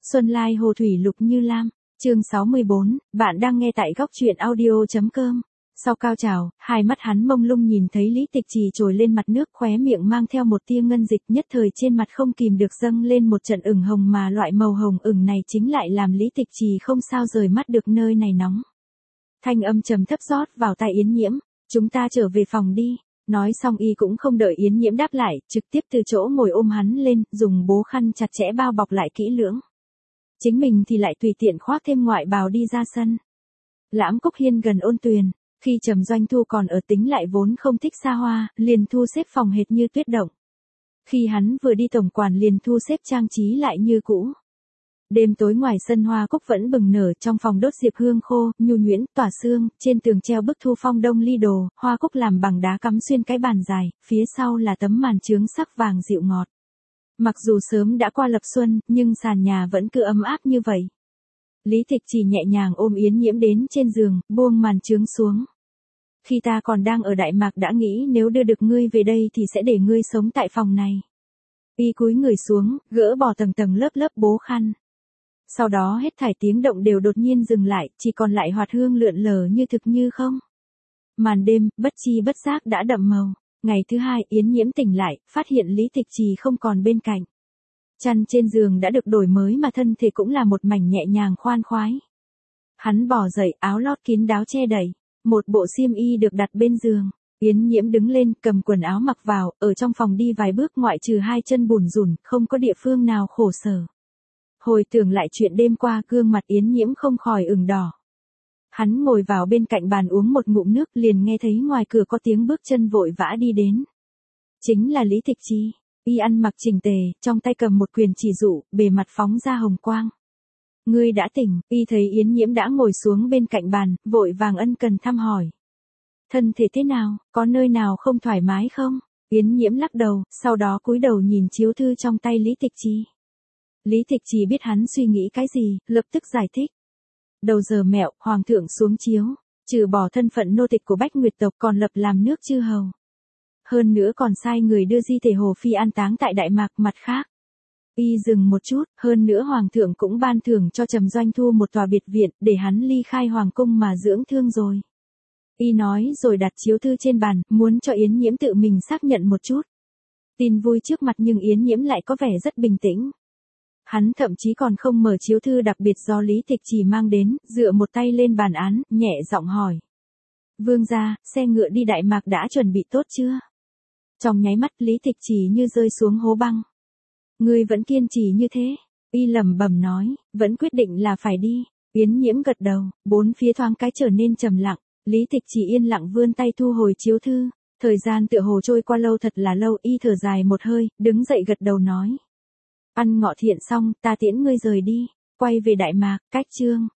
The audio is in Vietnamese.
Xuân Lai Hồ Thủy Lục Như Lam, chương 64, bạn đang nghe tại góc truyện audio.com. Sau cao trào, hai mắt hắn mông lung nhìn thấy Lý Tịch Trì trồi lên mặt nước, khóe miệng mang theo một tia ngân dịch, nhất thời trên mặt không kìm được dâng lên một trận ửng hồng, mà loại màu hồng ửng này chính lại làm Lý Tịch Trì không sao rời mắt được nơi này nóng. Thanh âm trầm thấp rót vào tai Yến Nhiễm, chúng ta trở về phòng đi. Nói xong y cũng không đợi Yến Nhiễm đáp lại, trực tiếp từ chỗ ngồi ôm hắn lên, dùng bố khăn chặt chẽ bao bọc lại kỹ lưỡng. Chính mình thì lại tùy tiện khoác thêm ngoại bào đi ra sân. Lãm Cốc Hiên gần ôn tuyền, khi Trầm Doanh Thu còn ở tính lại vốn không thích xa hoa, liền thu xếp phòng hệt như tuyết động. Khi hắn vừa đi tổng quản liền thu xếp trang trí lại như cũ. Đêm tối ngoài sân hoa cúc vẫn bừng nở, trong phòng đốt diệp hương khô, nhu nhuyễn, tỏa sương, trên tường treo bức Thu Phong Đông Ly Đồ, hoa cúc làm bằng đá cắm xuyên cái bàn dài, phía sau là tấm màn chướng sắc vàng dịu ngọt. Mặc dù sớm đã qua lập xuân, nhưng sàn nhà vẫn cứ ấm áp như vậy. Lý Tịch Trì nhẹ nhàng ôm Yến Nhiễm đến trên giường, buông màn chướng xuống. Khi ta còn đang ở Đại Mạc đã nghĩ nếu đưa được ngươi về đây thì sẽ để ngươi sống tại phòng này. Y cúi người xuống, gỡ bỏ tầng tầng lớp lớp bố khăn. Sau đó hết thảy tiếng động đều đột nhiên dừng lại, chỉ còn lại hoạt hương lượn lờ như thực như không. Màn đêm, bất chi bất giác đã đậm màu. Ngày thứ hai, Yến Nhiễm tỉnh lại, phát hiện Lý Tịch Trì không còn bên cạnh. Chăn trên giường đã được đổi mới mà thân thể cũng là một mảnh nhẹ nhàng khoan khoái. Hắn bò dậy, áo lót kín đáo che đậy, một bộ xiêm y được đặt bên giường. Yến Nhiễm đứng lên, cầm quần áo mặc vào, ở trong phòng đi vài bước, ngoại trừ hai chân bủn rủn, không có địa phương nào khổ sở. Hồi tưởng lại chuyện đêm qua, gương mặt Yến Nhiễm không khỏi ửng đỏ. Hắn ngồi vào bên cạnh bàn uống một ngụm nước, liền nghe thấy ngoài cửa có tiếng bước chân vội vã đi đến. Chính là Lý Tịch Trì. Y ăn mặc chỉnh tề, trong tay cầm một quyền chỉ dụ, bề mặt phóng ra hồng quang. Ngươi đã tỉnh. Y thấy Yến Nhiễm đã ngồi xuống bên cạnh bàn, vội vàng ân cần thăm hỏi. Thân thể thế nào, có nơi nào không thoải mái không? Yến Nhiễm lắc đầu, sau đó cúi đầu nhìn chiếu thư trong tay Lý Tịch Trì. Lý Tịch Trì biết hắn suy nghĩ cái gì, lập tức giải thích. Đầu giờ mẹo, hoàng thượng xuống chiếu, trừ bỏ thân phận nô tịch của Bách Nguyệt tộc còn lập làm nước chư hầu. Hơn nữa còn sai người đưa di thể Hồ Phi an táng tại Đại Mạc. Mặt khác, y dừng một chút, hơn nữa hoàng thượng cũng ban thưởng cho Trầm Doanh Thu một tòa biệt viện, để hắn ly khai hoàng cung mà dưỡng thương rồi. Y nói rồi đặt chiếu thư trên bàn, muốn cho Yến Nhiễm tự mình xác nhận một chút. Tin vui trước mặt nhưng Yến Nhiễm lại có vẻ rất bình tĩnh. Hắn thậm chí còn không mở chiếu thư đặc biệt do Lý Tịch Trì mang đến, dựa một tay lên bàn án, nhẹ giọng hỏi. Vương gia, xe ngựa đi Đại Mạc đã chuẩn bị tốt chưa? Trong nháy mắt Lý Tịch Trì như rơi xuống hố băng. Ngươi vẫn kiên trì như thế. Y lẩm bẩm nói, vẫn quyết định là phải đi. Yến Nhiễm gật đầu, bốn phía thoáng cái trở nên trầm lặng. Lý Tịch Trì yên lặng vươn tay thu hồi chiếu thư. Thời gian tựa hồ trôi qua lâu thật là lâu. Y thở dài một hơi, đứng dậy gật đầu nói. Ăn ngọ thiện xong, ta tiễn ngươi rời đi. Quay về Đại Mạc, cách chương.